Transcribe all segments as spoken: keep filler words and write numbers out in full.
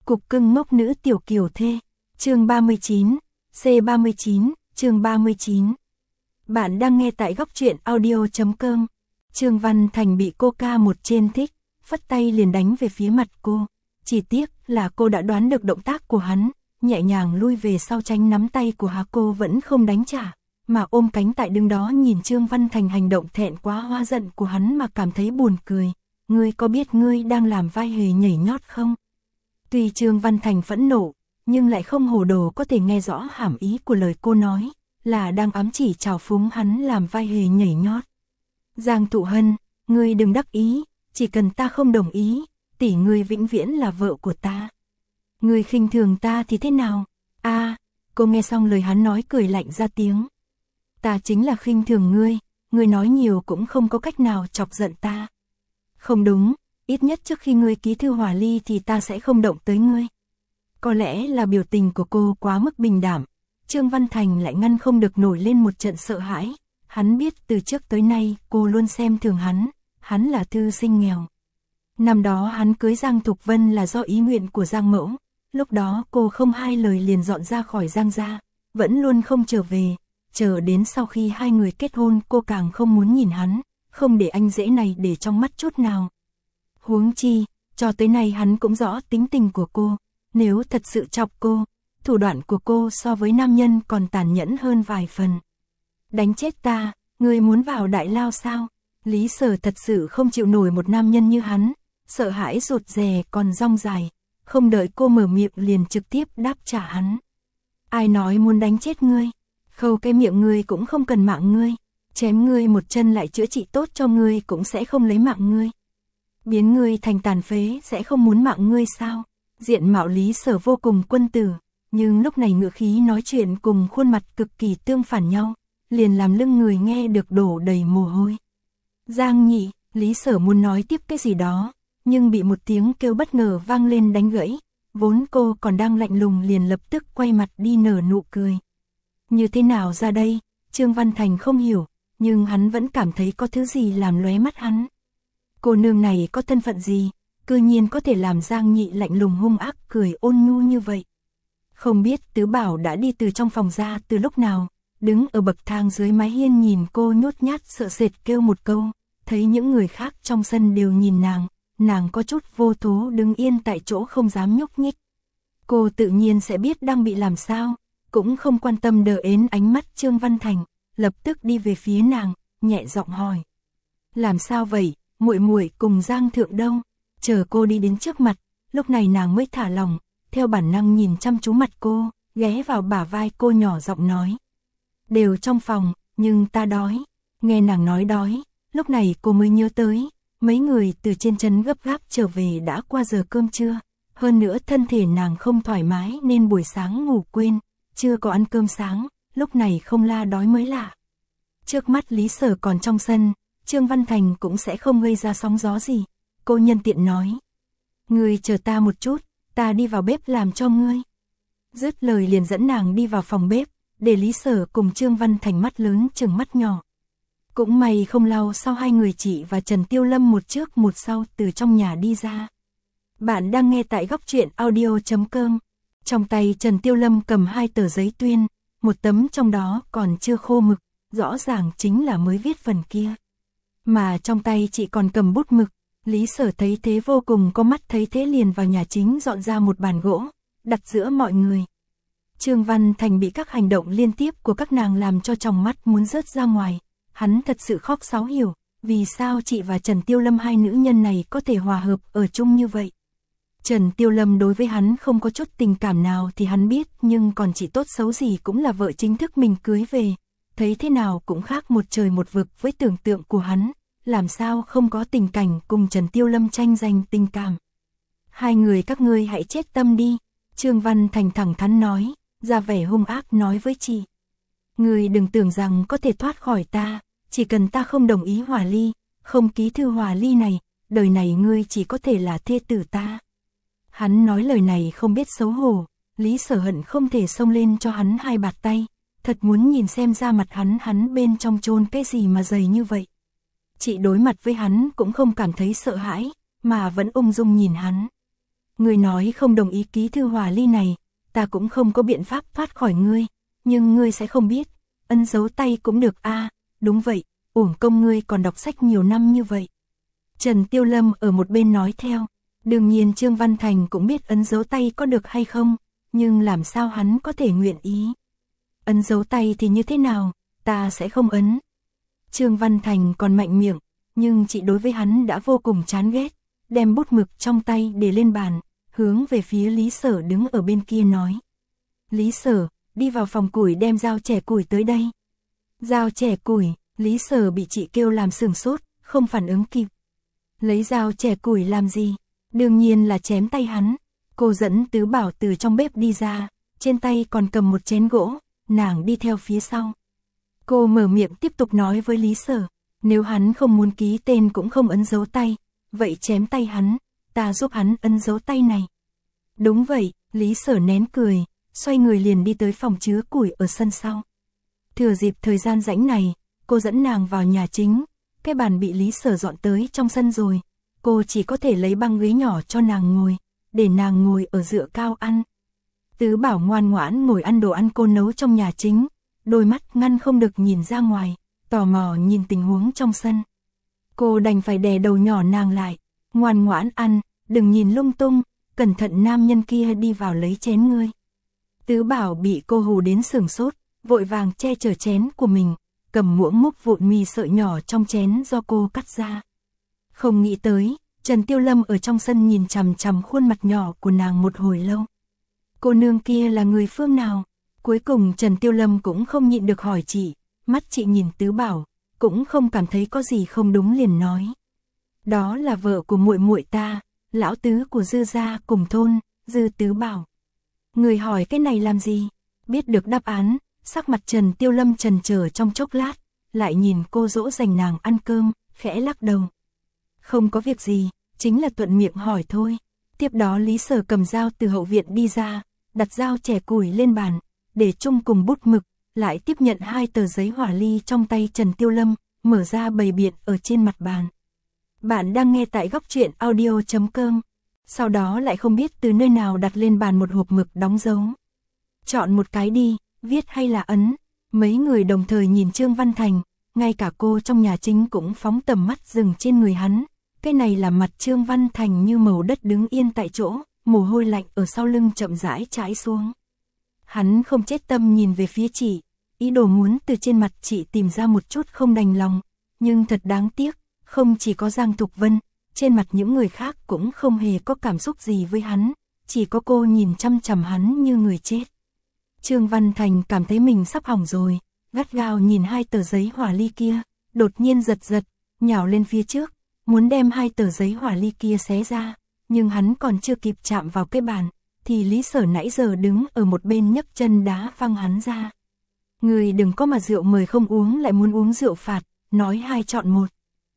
Cục cưng ngốc nữ tiểu kiều thê, chương ba mươi chín, C ba mươi chín, chương ba mươi chín. Bạn đang nghe tại góc truyện audio.com. Trương Văn Thành bị cô ca một trên thích, phất tay liền đánh về phía mặt cô. Chỉ tiếc là cô đã đoán được động tác của hắn, nhẹ nhàng lui về sau tránh nắm tay của hắn. Cô vẫn không đánh trả, mà ôm cánh tại đứng đó nhìn Trương Văn Thành hành động thẹn quá hóa giận của hắn mà cảm thấy buồn cười. Ngươi có biết ngươi đang làm vai hề nhảy nhót không? Tuy Trương Văn Thành phẫn nộ, nhưng lại không hồ đồ có thể nghe rõ hàm ý của lời cô nói, là đang ám chỉ trào phúng hắn làm vai hề nhảy nhót. Giang Thụ Hân, ngươi đừng đắc ý, chỉ cần ta không đồng ý, tỷ ngươi vĩnh viễn là vợ của ta. Ngươi khinh thường ta thì thế nào? A, à, cô nghe xong lời hắn nói cười lạnh ra tiếng. Ta chính là khinh thường ngươi, ngươi nói nhiều cũng không có cách nào chọc giận ta. Không đúng, ít nhất trước khi ngươi ký thư hòa ly thì ta sẽ không động tới ngươi. Có lẽ là biểu tình của cô quá mức bình đảm, Trương Văn Thành lại ngăn không được nổi lên một trận sợ hãi. Hắn biết từ trước tới nay cô luôn xem thường hắn, hắn là thư sinh nghèo. Năm đó hắn cưới Giang Thục Vân là do ý nguyện của Giang Mẫu, lúc đó cô không hai lời liền dọn ra khỏi Giang gia, vẫn luôn không trở về, chờ đến sau khi hai người kết hôn cô càng không muốn nhìn hắn, không để anh rể này để trong mắt chút nào. Huống chi, cho tới nay hắn cũng rõ tính tình của cô, nếu thật sự chọc cô, thủ đoạn của cô so với nam nhân còn tàn nhẫn hơn vài phần. Đánh chết ta, ngươi muốn vào đại lao sao? Lý Sở thật sự không chịu nổi một nam nhân như hắn, sợ hãi rụt rè còn rong dài, không đợi cô mở miệng liền trực tiếp đáp trả hắn. Ai nói muốn đánh chết ngươi? Khâu cái miệng ngươi cũng không cần mạng ngươi, chém ngươi một chân lại chữa trị tốt cho ngươi cũng sẽ không lấy mạng ngươi. Biến ngươi thành tàn phế sẽ không muốn mạng ngươi sao? Diện mạo Lý Sở vô cùng quân tử, nhưng lúc này ngữ khí nói chuyện cùng khuôn mặt cực kỳ tương phản nhau, liền làm lưng người nghe được đổ đầy mồ hôi. Giang Nhị, Lý Sở muốn nói tiếp cái gì đó, nhưng bị một tiếng kêu bất ngờ vang lên đánh gãy, vốn cô còn đang lạnh lùng liền lập tức quay mặt đi nở nụ cười. Như thế nào ra đây? Trương Văn Thành không hiểu, nhưng hắn vẫn cảm thấy có thứ gì làm lóe mắt hắn. Cô nương này có thân phận gì, cư nhiên có thể làm Giang Nhị lạnh lùng hung ác cười ôn nhu như vậy. Không biết Tứ Bảo đã đi từ trong phòng ra từ lúc nào, đứng ở bậc thang dưới mái hiên nhìn cô nhút nhát sợ sệt kêu một câu, thấy những người khác trong sân đều nhìn nàng, nàng có chút vô thố đứng yên tại chỗ không dám nhúc nhích. Cô tự nhiên sẽ biết đang bị làm sao, cũng không quan tâm đờ ến ánh mắt Trương Văn Thành, lập tức đi về phía nàng, nhẹ giọng hỏi. Làm sao vậy, muội muội cùng Giang Thượng đâu? Chờ cô đi đến trước mặt, lúc này nàng mới thả lòng, theo bản năng nhìn chăm chú mặt cô, ghé vào bả vai cô nhỏ giọng nói. Đều trong phòng, nhưng ta đói. Nghe nàng nói đói, lúc này cô mới nhớ tới, mấy người từ trên trấn gấp gáp trở về đã qua giờ cơm trưa, hơn nữa thân thể nàng không thoải mái nên buổi sáng ngủ quên, chưa có ăn cơm sáng, lúc này không la đói mới lạ. Trước mắt Lý Sở còn trong sân, Trương Văn Thành cũng sẽ không gây ra sóng gió gì, cô nhân tiện nói. Ngươi chờ ta một chút, ta đi vào bếp làm cho ngươi. Dứt lời liền dẫn nàng đi vào phòng bếp, để Lý Sở cùng Trương Văn Thành mắt lớn chừng mắt nhỏ. Cũng may không lâu sau hai người chị và Trần Tiêu Lâm một trước một sau từ trong nhà đi ra. Bạn đang nghe tại góc truyện audio.com. Trong tay Trần Tiêu Lâm cầm hai tờ giấy tuyên, một tấm trong đó còn chưa khô mực, rõ ràng chính là mới viết phần kia. Mà trong tay chị còn cầm bút mực, Lý Sở thấy thế vô cùng có mắt thấy thế liền vào nhà chính dọn ra một bàn gỗ, đặt giữa mọi người. Trương Văn Thành bị các hành động liên tiếp của các nàng làm cho tròng mắt muốn rớt ra ngoài, hắn thật sự khóc sáo hiểu, vì sao chị và Trần Tiêu Lâm hai nữ nhân này có thể hòa hợp ở chung như vậy. Trần Tiêu Lâm đối với hắn không có chút tình cảm nào thì hắn biết, nhưng còn chị tốt xấu gì cũng là vợ chính thức mình cưới về, thấy thế nào cũng khác một trời một vực với tưởng tượng của hắn, làm sao không có tình cảnh cùng Trần Tiêu Lâm tranh giành tình cảm. Hai người các ngươi hãy chết tâm đi, Trương Văn Thành thẳng thắn nói, ra vẻ hung ác nói với chị. Ngươi đừng tưởng rằng có thể thoát khỏi ta, chỉ cần ta không đồng ý hòa ly, không ký thư hòa ly này, đời này ngươi chỉ có thể là thê tử ta. Hắn nói lời này không biết xấu hổ, Lý Sở hận không thể xông lên cho hắn hai bạt tay, thật muốn nhìn xem ra mặt hắn hắn bên trong chôn cái gì mà dày như vậy. Chị đối mặt với hắn cũng không cảm thấy sợ hãi, mà vẫn ung dung nhìn hắn. Ngươi nói không đồng ý ký thư hòa ly này, ta cũng không có biện pháp thoát khỏi ngươi, nhưng ngươi sẽ không biết, ấn dấu tay cũng được a. À, đúng vậy, uổng công ngươi còn đọc sách nhiều năm như vậy. Trần Tiêu Lâm ở một bên nói theo, đương nhiên Trương Văn Thành cũng biết ấn dấu tay có được hay không, nhưng làm sao hắn có thể nguyện ý. Ấn dấu tay thì như thế nào, ta sẽ không ấn. Trương Văn Thành còn mạnh miệng, nhưng chị đối với hắn đã vô cùng chán ghét, đem bút mực trong tay để lên bàn, hướng về phía Lý Sở đứng ở bên kia nói. Lý Sở, đi vào phòng củi đem dao chẻ củi tới đây. Dao chẻ củi, Lý Sở bị chị kêu làm sửng sốt, không phản ứng kịp. Lấy dao chẻ củi làm gì? Đương nhiên là chém tay hắn. Cô dẫn Tứ Bảo từ trong bếp đi ra, trên tay còn cầm một chén gỗ, nàng đi theo phía sau. Cô mở miệng tiếp tục nói với Lý Sở, nếu hắn không muốn ký tên cũng không ấn dấu tay, vậy chém tay hắn, ta giúp hắn ấn dấu tay này. Đúng vậy, Lý Sở nén cười, xoay người liền đi tới phòng chứa củi ở sân sau. Thừa dịp thời gian rảnh này, cô dẫn nàng vào nhà chính, cái bàn bị Lý Sở dọn tới trong sân rồi, cô chỉ có thể lấy băng ghế nhỏ cho nàng ngồi, để nàng ngồi ở dựa cao ăn. Tứ Bảo ngoan ngoãn ngồi ăn đồ ăn cô nấu trong nhà chính, đôi mắt ngăn không được nhìn ra ngoài, tò mò nhìn tình huống trong sân. Cô đành phải đè đầu nhỏ nàng lại, ngoan ngoãn ăn, đừng nhìn lung tung, cẩn thận nam nhân kia đi vào lấy chén ngươi. Tứ Bảo bị cô hù đến sửng sốt, vội vàng che chở chén của mình, cầm muỗng múc vụn mì sợi nhỏ trong chén do cô cắt ra. Không nghĩ tới, Trần Tiêu Lâm ở trong sân nhìn chằm chằm khuôn mặt nhỏ của nàng một hồi lâu. Cô nương kia là người phương nào? Cuối cùng Trần Tiêu Lâm cũng không nhịn được hỏi chị, mắt chị nhìn Tứ Bảo, cũng không cảm thấy có gì không đúng liền nói. Đó là vợ của muội muội ta, lão tứ của Dư gia cùng thôn, Dư Tứ Bảo. Người hỏi cái này làm gì? Biết được đáp án, sắc mặt Trần Tiêu Lâm chần chờ trong chốc lát, lại nhìn cô dỗ dành nàng ăn cơm, khẽ lắc đầu. Không có việc gì, chính là thuận miệng hỏi thôi. Tiếp đó Lý Sở cầm dao từ hậu viện đi ra, đặt dao chẻ củi lên bàn, để chung cùng bút mực, lại tiếp nhận hai tờ giấy hỏa ly trong tay Trần Tiêu Lâm, mở ra bày biện ở trên mặt bàn. Bạn đang nghe tại góc truyện audio chấm com. Sau đó lại không biết từ nơi nào đặt lên bàn một hộp mực đóng dấu. Chọn một cái đi, viết hay là ấn. Mấy người đồng thời nhìn Trương Văn Thành, ngay cả cô trong nhà chính cũng phóng tầm mắt dừng trên người hắn. Cái này là mặt Trương Văn Thành như màu đất đứng yên tại chỗ, mồ hôi lạnh ở sau lưng chậm rãi chảy xuống. Hắn không chết tâm nhìn về phía chị, ý đồ muốn từ trên mặt chị tìm ra một chút không đành lòng, nhưng thật đáng tiếc, không chỉ có Giang Thục Vân, trên mặt những người khác cũng không hề có cảm xúc gì với hắn, chỉ có cô nhìn chăm chằm hắn như người chết. Trương Văn Thành cảm thấy mình sắp hỏng rồi, gắt gao nhìn hai tờ giấy hỏa ly kia, đột nhiên giật giật, nhào lên phía trước, muốn đem hai tờ giấy hỏa ly kia xé ra, nhưng hắn còn chưa kịp chạm vào cái bàn, thì Lý Sở nãy giờ đứng ở một bên nhấc chân đá văng hắn ra. Người đừng có mà rượu mời không uống lại muốn uống rượu phạt, nói hai chọn một.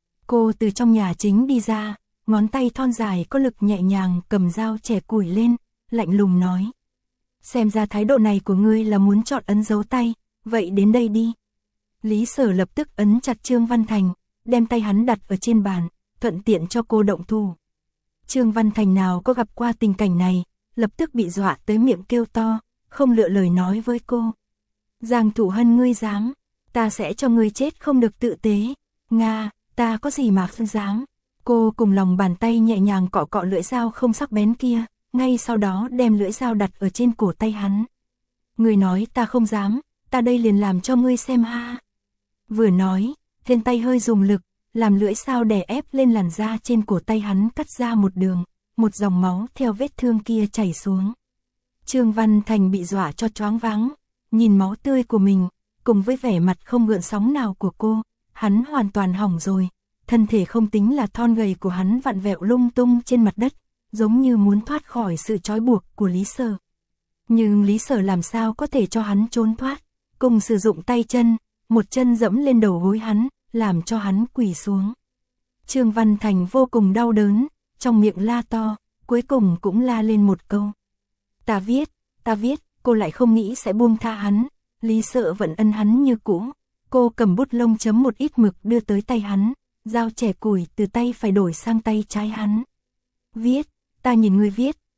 Cô từ trong nhà chính đi ra, ngón tay thon dài có lực nhẹ nhàng cầm dao chẻ củi lên, lạnh lùng nói. Xem ra thái độ này của ngươi là muốn chọn ấn dấu tay, vậy đến đây đi. Lý Sở lập tức ấn chặt Trương Văn Thành, đem tay hắn đặt ở trên bàn, thuận tiện cho cô động thủ. Trương Văn Thành nào có gặp qua tình cảnh này, lập tức bị dọa tới miệng kêu to, không lựa lời nói với cô. Giang Thủ Hân ngươi dám, ta sẽ cho ngươi chết không được tự tế. Nga, ta có gì mà không dám. Cô cùng lòng bàn tay nhẹ nhàng cọ cọ lưỡi dao không sắc bén kia, ngay sau đó đem lưỡi dao đặt ở trên cổ tay hắn. Ngươi nói ta không dám, ta đây liền làm cho ngươi xem ha. Vừa nói, thiên tay hơi dùng lực, làm lưỡi dao đè ép lên làn da trên cổ tay hắn cắt ra một đường, một dòng máu theo vết thương kia chảy xuống. Trương Văn Thành bị dọa cho choáng váng, nhìn máu tươi của mình, cùng với vẻ mặt không gợn sóng nào của cô, hắn hoàn toàn hỏng rồi, thân thể không tính là thon gầy của hắn vặn vẹo lung tung trên mặt đất, giống như muốn thoát khỏi sự trói buộc của Lý Sở. Nhưng Lý Sở làm sao có thể cho hắn trốn thoát, cùng sử dụng tay chân, một chân dẫm lên đầu gối hắn, làm cho hắn quỳ xuống. Trương Văn Thành vô cùng đau đớn, trong miệng la to, cuối cùng cũng la lên một câu. Ta viết, ta viết, cô lại không nghĩ sẽ buông tha hắn, Lý Sở vẫn ân hắn như cũ. Cô cầm bút lông chấm một ít mực đưa tới tay hắn, dao chẻ củi từ tay phải đổi sang tay trái hắn. Viết, ta nhìn ngươi viết,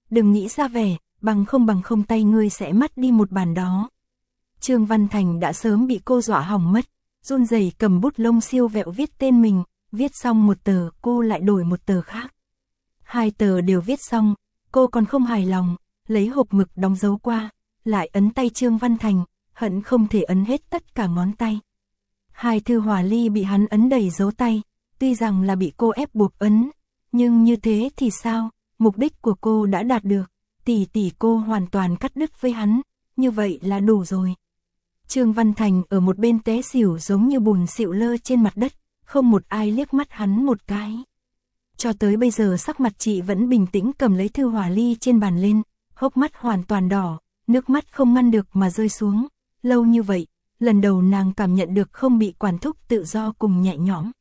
đừng nghĩ ra vẻ, bằng không bằng không tay ngươi sẽ mất đi một bản đó. Trương Văn Thành đã sớm bị cô dọa hỏng mất, run rẩy cầm bút lông siêu vẹo viết tên mình, viết xong một tờ, cô lại đổi một tờ khác. Hai tờ đều viết xong, cô còn không hài lòng, lấy hộp mực đóng dấu qua, lại ấn tay Trương Văn Thành, hận không thể ấn hết tất cả ngón tay. Hai thư hòa ly bị hắn ấn đầy dấu tay, tuy rằng là bị cô ép buộc ấn, nhưng như thế thì sao, mục đích của cô đã đạt được, tỷ tỷ cô hoàn toàn cắt đứt với hắn, như vậy là đủ rồi. Trương Văn Thành ở một bên té xỉu giống như bùn xịu lơ trên mặt đất, không một ai liếc mắt hắn một cái. Cho tới bây giờ sắc mặt chị vẫn bình tĩnh cầm lấy thư hòa ly trên bàn lên, hốc mắt hoàn toàn đỏ, nước mắt không ngăn được mà rơi xuống. Lâu như vậy, lần đầu nàng cảm nhận được không bị quản thúc tự do cùng nhẹ nhõm.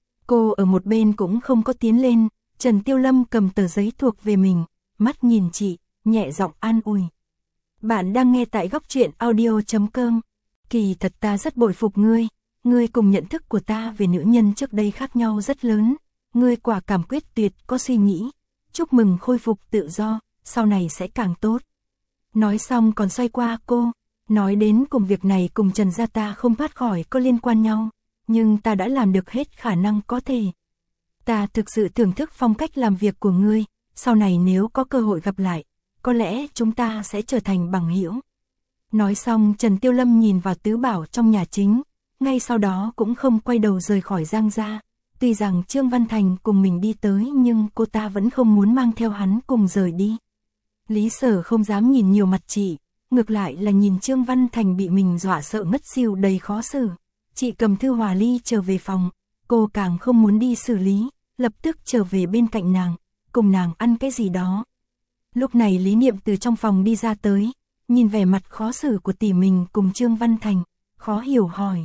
Cô ở một bên cũng không có tiến lên, Trần Tiêu Lâm cầm tờ giấy thuộc về mình, mắt nhìn chị, nhẹ giọng an ủi. Bạn đang nghe tại góc truyện audio chấm com. Kỳ thật ta rất bội phục ngươi, ngươi cùng nhận thức của ta về nữ nhân trước đây khác nhau rất lớn, ngươi quả cảm quyết tuyệt có suy nghĩ, chúc mừng khôi phục tự do, sau này sẽ càng tốt. Nói xong còn xoay qua cô, nói đến cùng việc này cùng Trần gia ta không thoát khỏi có liên quan nhau, nhưng ta đã làm được hết khả năng có thể. Ta thực sự thưởng thức phong cách làm việc của ngươi, sau này nếu có cơ hội gặp lại, có lẽ chúng ta sẽ trở thành bằng hữu. Nói xong Trần Tiêu Lâm nhìn vào tứ bảo trong nhà chính, ngay sau đó cũng không quay đầu rời khỏi Giang gia. Tuy rằng Trương Văn Thành cùng mình đi tới nhưng cô ta vẫn không muốn mang theo hắn cùng rời đi. Lý Sở không dám nhìn nhiều mặt chị, ngược lại là nhìn Trương Văn Thành bị mình dọa sợ ngất xỉu đầy khó xử. Chị cầm thư hòa ly trở về phòng, cô càng không muốn đi xử lý, lập tức trở về bên cạnh nàng, cùng nàng ăn cái gì đó. Lúc này Lý Niệm từ trong phòng đi ra tới, nhìn vẻ mặt khó xử của tỷ mình cùng Trương Văn Thành, khó hiểu hỏi.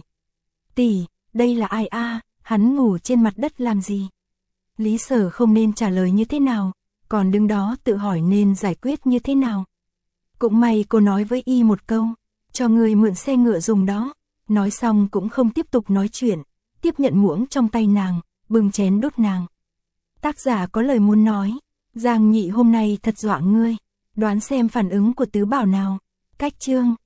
Tỷ, đây là ai a? Hắn ngủ trên mặt đất làm gì? Lý Sở không nên trả lời như thế nào, còn đứng đó tự hỏi nên giải quyết như thế nào. Cũng may cô nói với y một câu, cho người mượn xe ngựa dùng đó. Nói xong cũng không tiếp tục nói chuyện, tiếp nhận muỗng trong tay nàng, bưng chén đốt nàng. Tác giả có lời muốn nói, Giang Nhị hôm nay thật dọa ngươi, đoán xem phản ứng của tứ bảo nào. Cách chương